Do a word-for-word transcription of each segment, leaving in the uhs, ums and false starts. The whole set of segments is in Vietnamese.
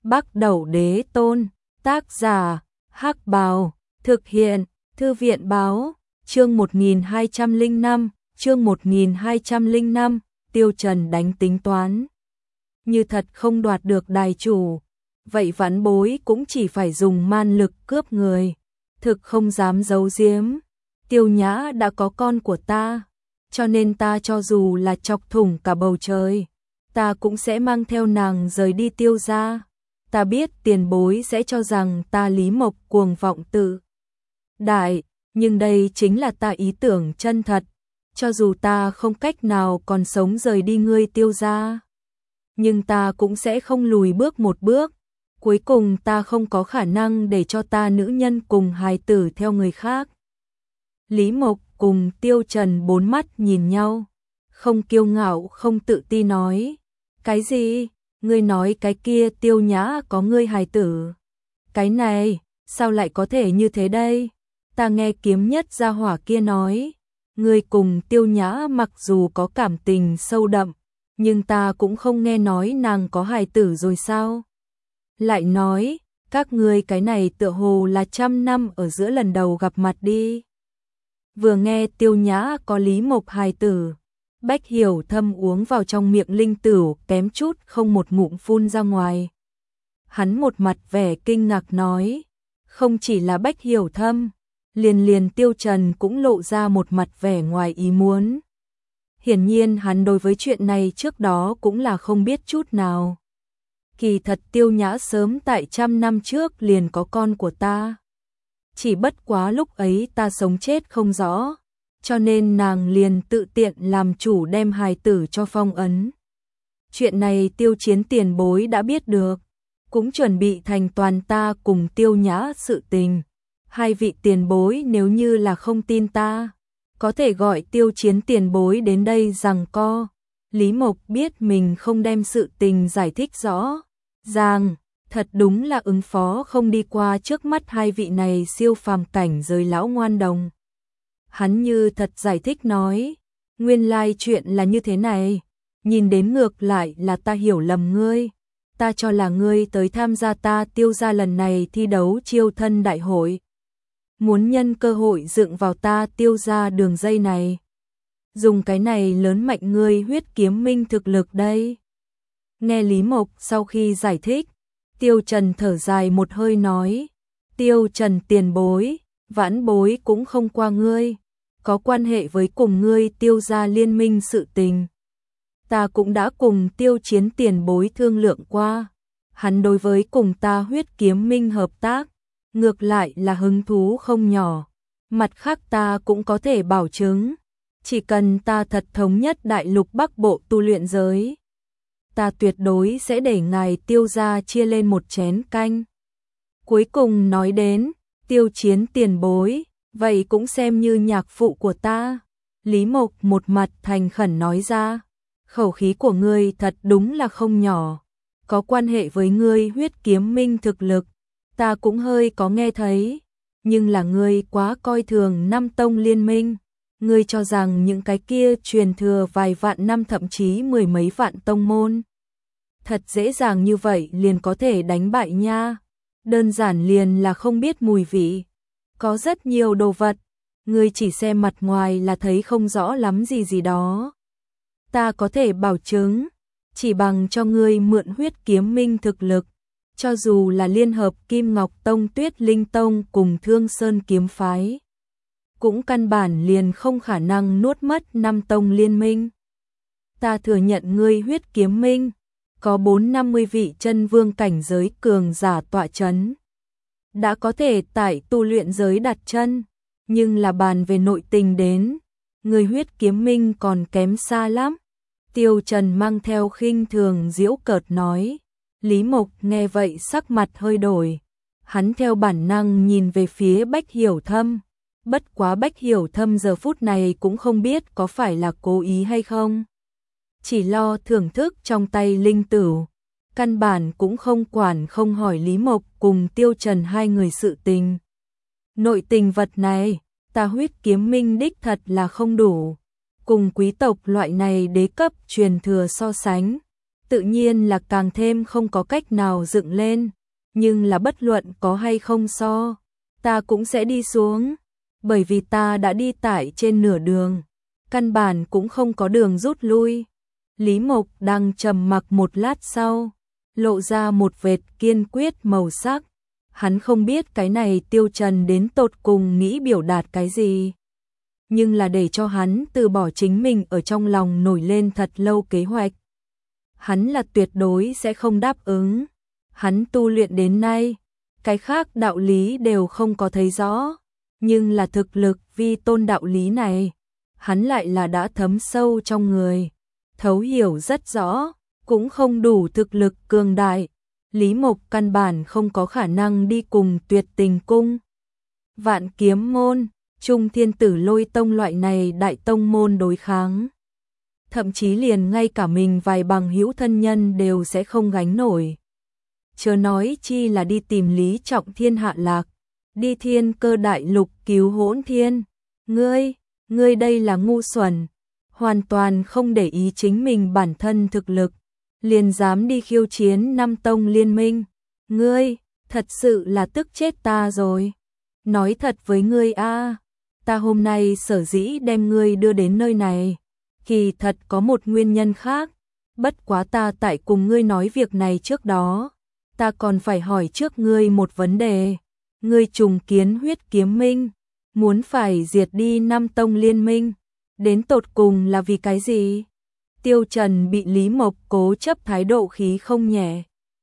Bắc Đẩu Đế Tôn, tác giả, Hắc Bào, thực hiện, Thư viện Báo, chương một nghìn hai trăm lẻ năm, chương một nghìn hai trăm lẻ năm, Tiêu Trần đánh tính toán. Như thật không đoạt được đài chủ, vậy vãn bối cũng chỉ phải dùng man lực cướp người, thực không dám giấu giếm. Tiêu Nhã đã có con của ta, cho nên ta cho dù là chọc thủng cả bầu trời, ta cũng sẽ mang theo nàng rời đi Tiêu gia. Ta biết tiền bối sẽ cho rằng ta Lý Mộc cuồng vọng tự đại, nhưng đây chính là ta ý tưởng chân thật, cho dù ta không cách nào còn sống rời đi ngươi Tiêu gia, nhưng ta cũng sẽ không lùi bước một bước. Cuối cùng ta không có khả năng để cho ta nữ nhân cùng hài tử theo người khác. Lý Mộc cùng Tiêu Trần bốn mắt nhìn nhau, không kiêu ngạo không tự ti nói, cái gì? Ngươi nói cái kia Tiêu Nhã có ngươi hài tử? Cái này, sao lại có thể như thế đây? Ta nghe Kiếm Nhất gia hỏa kia nói, ngươi cùng Tiêu Nhã mặc dù có cảm tình sâu đậm, nhưng ta cũng không nghe nói nàng có hài tử rồi sao? Lại nói, các ngươi cái này tựa hồ là trăm năm ở giữa lần đầu gặp mặt đi. Vừa nghe Tiêu Nhã có Lý Mộc hài tử, Bách Hiểu Thâm uống vào trong miệng linh tửu kém chút không một ngụm phun ra ngoài. Hắn một mặt vẻ kinh ngạc nói, không chỉ là Bách Hiểu Thâm, liền liền Tiêu Trần cũng lộ ra một mặt vẻ ngoài ý muốn. Hiển nhiên hắn đối với chuyện này trước đó cũng là không biết chút nào. Kỳ thật Tiêu Nhã sớm tại trăm năm trước liền có con của ta. Chỉ bất quá lúc ấy ta sống chết không rõ, cho nên nàng liền tự tiện làm chủ đem hài tử cho phong ấn. Chuyện này Tiêu Chiến tiền bối đã biết được, cũng chuẩn bị thành toàn ta cùng Tiêu Nhã sự tình. Hai vị tiền bối nếu như là không tin ta, có thể gọi Tiêu Chiến tiền bối đến đây giằng co. Lý Mộc biết mình không đem sự tình giải thích rõ ràng, thật đúng là ứng phó không đi qua trước mắt hai vị này siêu phàm cảnh giới lão ngoan đồng. Hắn như thật giải thích nói, nguyên lai chuyện là như thế này, nhìn đến ngược lại là ta hiểu lầm ngươi, ta cho là ngươi tới tham gia ta Tiêu gia lần này thi đấu chiêu thân đại hội, muốn nhân cơ hội dựng vào ta Tiêu gia đường dây này, dùng cái này lớn mạnh ngươi huyết kiếm minh thực lực đây. Nghe Lý Mộc sau khi giải thích, Tiêu Trần thở dài một hơi nói, Tiêu Trần tiền bối, vãn bối cũng không qua ngươi, có quan hệ với cùng ngươi Tiêu gia liên minh sự tình. Ta cũng đã cùng Tiêu Chiến tiền bối thương lượng qua, hắn đối với cùng ta huyết kiếm minh hợp tác, ngược lại là hứng thú không nhỏ. Mặt khác ta cũng có thể bảo chứng, chỉ cần ta thật thống nhất đại lục Bắc Bộ tu luyện giới, ta tuyệt đối sẽ để ngài Tiêu gia chia lên một chén canh. Cuối cùng nói đến, Tiêu Chiến tiền bối, vậy cũng xem như nhạc phụ của ta. Lý Mộc một mặt thành khẩn nói ra, khẩu khí của ngươi thật đúng là không nhỏ, có quan hệ với ngươi huyết kiếm minh thực lực, ta cũng hơi có nghe thấy, nhưng là ngươi quá coi thường năm tông liên minh. Ngươi cho rằng những cái kia truyền thừa vài vạn năm thậm chí mười mấy vạn tông môn, thật dễ dàng như vậy liền có thể đánh bại nha, đơn giản liền là không biết mùi vị. Có rất nhiều đồ vật, ngươi chỉ xem mặt ngoài là thấy không rõ lắm gì gì đó. Ta có thể bảo chứng, chỉ bằng cho ngươi mượn huyết kiếm minh thực lực, cho dù là liên hợp Kim Ngọc Tông Tuyết Linh Tông cùng Thương Sơn Kiếm Phái, cũng căn bản liền không khả năng nuốt mất năm tông liên minh. Ta thừa nhận ngươi huyết kiếm minh, có bốn năm mươi vị chân vương cảnh giới cường giả tọa chấn, đã có thể tại tu luyện giới đặt chân, nhưng là bàn về nội tình đến, người huyết kiếm minh còn kém xa lắm. Tiêu Trần mang theo khinh thường giễu cợt nói. Lý Mộc nghe vậy sắc mặt hơi đổi, hắn theo bản năng nhìn về phía Bách Hiểu Thâm, bất quá Bách Hiểu Thâm giờ phút này cũng không biết có phải là cố ý hay không, chỉ lo thưởng thức trong tay linh tửu, căn bản cũng không quản không hỏi Lý Mộc cùng Tiêu Trần hai người sự tình. Nội tình vật này, ta huyết kiếm minh đích thật là không đủ, cùng quý tộc loại này đế cấp truyền thừa so sánh, tự nhiên là càng thêm không có cách nào dựng lên, nhưng là bất luận có hay không so, ta cũng sẽ đi xuống, bởi vì ta đã đi tại trên nửa đường, căn bản cũng không có đường rút lui. Lý Mộc đang trầm mặc một lát sau, lộ ra một vệt kiên quyết màu sắc. Hắn không biết cái này Tiêu Trần đến tột cùng nghĩ biểu đạt cái gì, nhưng là để cho hắn từ bỏ chính mình ở trong lòng nổi lên thật lâu kế hoạch, hắn là tuyệt đối sẽ không đáp ứng. Hắn tu luyện đến nay, cái khác đạo lý đều không có thấy rõ, nhưng là thực lực vi tôn đạo lý này, hắn lại là đã thấm sâu trong người, thấu hiểu rất rõ, cũng không đủ thực lực cường đại. Lý Mộc căn bản không có khả năng đi cùng Tuyệt Tình Cung, Vạn Kiếm Môn, Trung Thiên Tử Lôi Tông loại này đại tông môn đối kháng. Thậm chí liền ngay cả mình vài bằng hữu thân nhân đều sẽ không gánh nổi. Chớ nói chi là đi tìm Lý Trọng Thiên hạ lạc, đi Thiên Cơ Đại Lục cứu Hỗn Thiên. Ngươi, ngươi đây là ngu xuẩn, hoàn toàn không để ý chính mình bản thân thực lực, liền dám đi khiêu chiến năm tông liên minh. Ngươi, thật sự là tức chết ta rồi. Nói thật với ngươi a, ta hôm nay sở dĩ đem ngươi đưa đến nơi này, kỳ thật có một nguyên nhân khác, bất quá ta tại cùng ngươi nói việc này trước đó, ta còn phải hỏi trước ngươi một vấn đề. Ngươi trùng kiến Huyết Kiếm Minh, muốn phải diệt đi năm tông liên minh, đến tột cùng là vì cái gì? Tiêu Trần bị Lý Mộc cố chấp thái độ khí không nhẹ.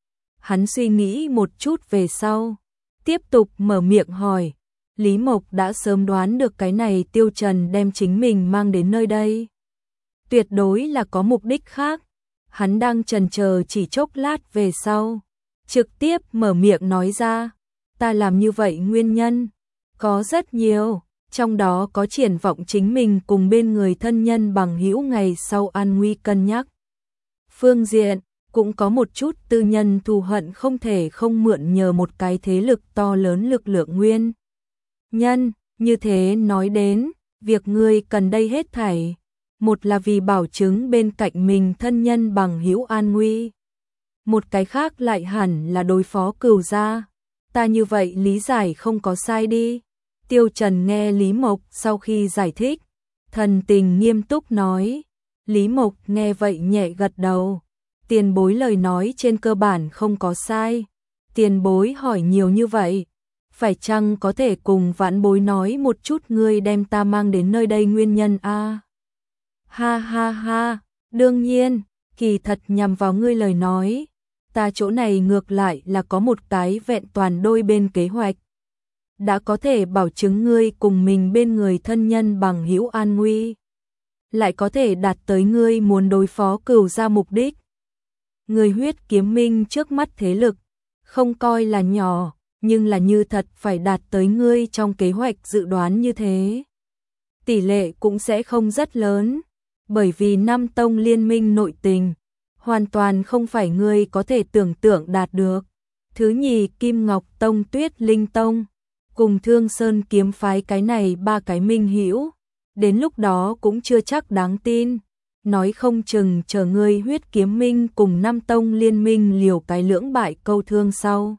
Hắn suy nghĩ một chút về sau, tiếp tục mở miệng hỏi. Lý Mộc đã sớm đoán được cái này Tiêu Trần đem chính mình mang đến nơi đây, tuyệt đối là có mục đích khác. Hắn đang chần chờ chỉ chốc lát về sau, trực tiếp mở miệng nói ra, ta làm như vậy nguyên nhân có rất nhiều, trong đó có triển vọng chính mình cùng bên người thân nhân bằng hữu ngày sau an nguy cân nhắc. Phương diện, cũng có một chút tư nhân thù hận không thể không mượn nhờ một cái thế lực to lớn lực lượng nguyên nhân. Như thế nói đến, việc ngươi cần đây hết thảy, một là vì bảo chứng bên cạnh mình thân nhân bằng hữu an nguy, một cái khác lại hẳn là đối phó Cửu gia. Ta như vậy lý giải không có sai đi? Tiêu Trần nghe Lý Mộc sau khi giải thích, thần tình nghiêm túc nói. Lý Mộc nghe vậy nhẹ gật đầu. Tiền bối lời nói trên cơ bản không có sai. Tiền bối hỏi nhiều như vậy, phải chăng có thể cùng vãn bối nói một chút ngươi đem ta mang đến nơi đây nguyên nhân a? À? Ha ha ha, đương nhiên, kỳ thật nhằm vào ngươi lời nói, ta chỗ này ngược lại là có một cái vẹn toàn đôi bên kế hoạch, đã có thể bảo chứng ngươi cùng mình bên người thân nhân bằng hữu an nguy, lại có thể đạt tới ngươi muốn đối phó Cửu gia mục đích. Người Huyết Kiếm Minh trước mắt thế lực, không coi là nhỏ, nhưng là như thật phải đạt tới ngươi trong kế hoạch dự đoán như thế, tỷ lệ cũng sẽ không rất lớn, bởi vì năm tông liên minh nội tình, hoàn toàn không phải ngươi có thể tưởng tượng đạt được. Thứ nhì, Kim Ngọc Tông, Tuyết Linh Tông, cùng Thương Sơn kiếm phái cái này ba cái minh hữu, đến lúc đó cũng chưa chắc đáng tin. Nói không chừng chờ ngươi Huyết Kiếm Minh cùng năm tông liên minh liều cái lưỡng bại câu thương sau.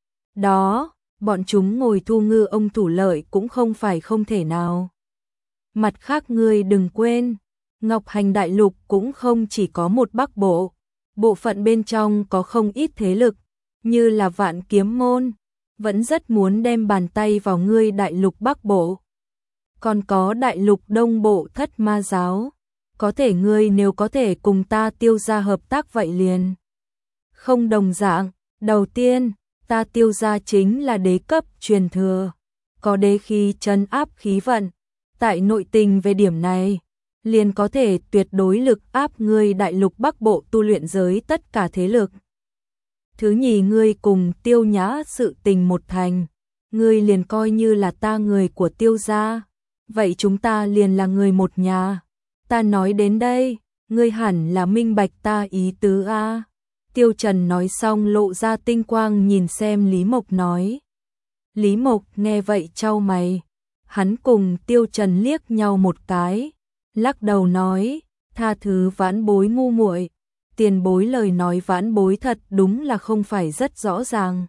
Đó, bọn chúng ngồi thu ngư ông thủ lợi cũng không phải không thể nào. Mặt khác ngươi đừng quên, Ngọc Hành Đại Lục cũng không chỉ có một Bắc Bộ, bộ phận bên trong có không ít thế lực, như là Vạn Kiếm Môn, vẫn rất muốn đem bàn tay vào ngươi Đại Lục Bắc Bộ. Còn có Đại Lục Đông Bộ Thất Ma Giáo, có thể ngươi nếu có thể cùng ta Tiêu gia hợp tác vậy liền không đồng dạng. Đầu tiên, ta Tiêu gia chính là đế cấp truyền thừa, có đế khí trấn áp khí vận, tại nội tình về điểm này, liền có thể tuyệt đối lực áp ngươi Đại Lục Bắc Bộ tu luyện giới tất cả thế lực. Thứ nhì, ngươi cùng Tiêu Nhã sự tình một thành, ngươi liền coi như là ta người của Tiêu gia, vậy chúng ta liền là người một nhà. Ta nói đến đây, ngươi hẳn là minh bạch ta ý tứ a. Tiêu Trần nói xong lộ ra tinh quang nhìn xem Lý Mộc nói. Lý Mộc nghe vậy chau mày, hắn cùng Tiêu Trần liếc nhau một cái, lắc đầu nói, tha thứ vãn bối ngu muội. tiền bối lời nói vãn bối thật đúng là không phải rất rõ ràng.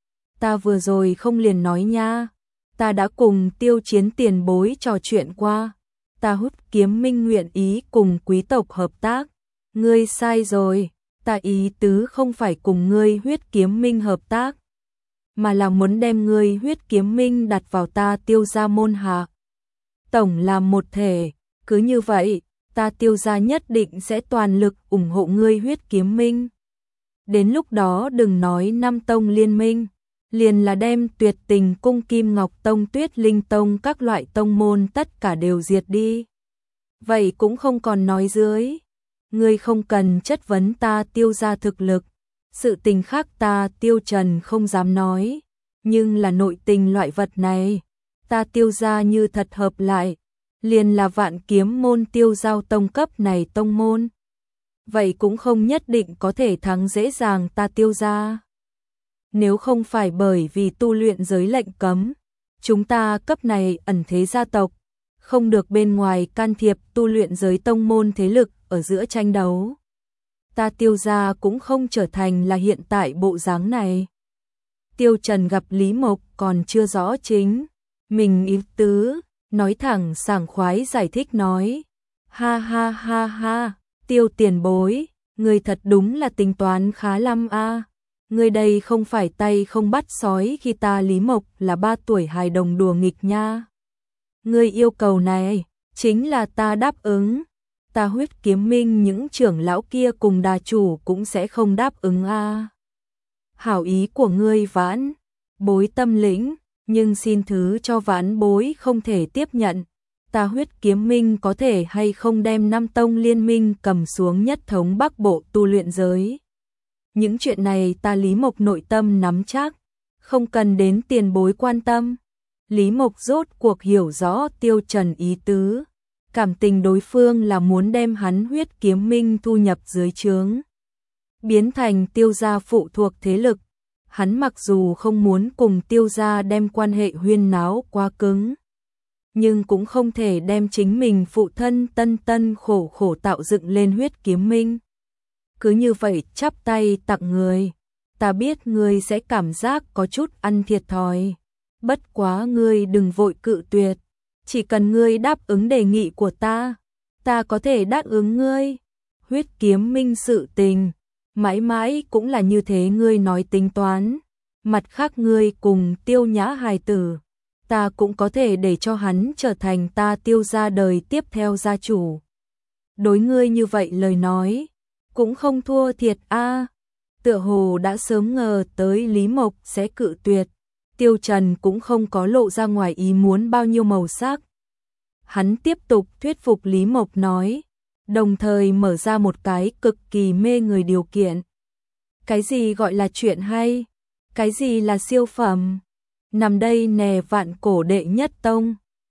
Ta vừa rồi không liền nói nha, ta đã cùng Tiêu Chiến tiền bối trò chuyện qua, ta Hút Kiếm Minh nguyện ý cùng quý tộc hợp tác. Ngươi sai rồi, ta ý tứ không phải cùng ngươi Huyết Kiếm Minh hợp tác, mà là muốn đem ngươi Huyết Kiếm Minh đặt vào ta Tiêu gia môn hạ. Tổng làm một thể, cứ như vậy, ta Tiêu gia nhất định sẽ toàn lực ủng hộ ngươi Huyết Kiếm Minh. Đến lúc đó đừng nói năm tông liên minh, liền là đem Tuyệt Tình Cung, Kim Ngọc Tông, Tuyết Linh Tông các loại tông môn tất cả đều diệt đi. Vậy cũng không còn nói dưới. Ngươi không cần chất vấn ta Tiêu gia thực lực, sự tình khác ta Tiêu Trần không dám nói, nhưng là nội tình loại vật này, ta Tiêu gia như thật hợp lại, liền là Vạn Kiếm môn Tiêu Giao tông cấp này tông môn. Vậy cũng không nhất định có thể thắng dễ dàng ta Tiêu gia. Nếu không phải bởi vì tu luyện giới lệnh cấm, chúng ta cấp này ẩn thế gia tộc, không được bên ngoài can thiệp tu luyện giới tông môn thế lực ở giữa tranh đấu, ta Tiêu gia cũng không trở thành là hiện tại bộ dáng này. Tiêu Trần gặp Lý Mộc còn chưa rõ chính mình ý tứ, nói thẳng sảng khoái giải thích nói, ha ha ha ha, Tiêu tiền bối, người thật đúng là tính toán khá lắm a. Người đây không phải tay không bắt sói khi ta Lý Mộc là ba tuổi hài đồng đùa nghịch nha. Người yêu cầu này, chính là ta đáp ứng. Ta Huyết Kiếm Minh những trưởng lão kia cùng đà chủ cũng sẽ không đáp ứng a. Hảo ý của ngươi Vãn bối tâm lĩnh, nhưng xin thứ cho Vãn bối không thể tiếp nhận. Ta Huyết Kiếm Minh có thể hay không đem năm tông liên minh cầm xuống nhất thống Bắc Bộ tu luyện giới. Những chuyện này ta Lý Mộc nội tâm nắm chắc, không cần đến tiền bối quan tâm. Lý Mộc rốt cuộc hiểu rõ Tiêu Trần ý tứ, cảm tình đối phương là muốn đem hắn Huyết Kiếm Minh thu nhập dưới trướng, biến thành Tiêu gia phụ thuộc thế lực. Hắn mặc dù không muốn cùng Tiêu gia đem quan hệ huyên náo quá cứng, nhưng cũng không thể đem chính mình phụ thân tân tân khổ khổ tạo dựng lên Huyết Kiếm Minh cứ như vậy chắp tay tặng người. Ta biết ngươi sẽ cảm giác có chút ăn thiệt thòi, bất quá ngươi đừng vội cự tuyệt, chỉ cần ngươi đáp ứng đề nghị của ta, ta có thể đáp ứng ngươi. Huyết Kiếm Minh sự tình, mãi mãi cũng là như thế ngươi nói tính toán. Mặt khác ngươi cùng Tiêu Nhã hài tử, ta cũng có thể để cho hắn trở thành ta Tiêu gia đời tiếp theo gia chủ. Đối ngươi như vậy lời nói, cũng không thua thiệt a. Tựa hồ đã sớm ngờ tới Lý Mộc sẽ cự tuyệt, Tiêu Trần cũng không có lộ ra ngoài ý muốn bao nhiêu màu sắc. Hắn tiếp tục thuyết phục Lý Mộc nói, đồng thời mở ra một cái cực kỳ mê người điều kiện. Cái gì gọi là chuyện hay? Cái gì là siêu phẩm? Nằm đây nè Vạn Cổ đệ nhất tông,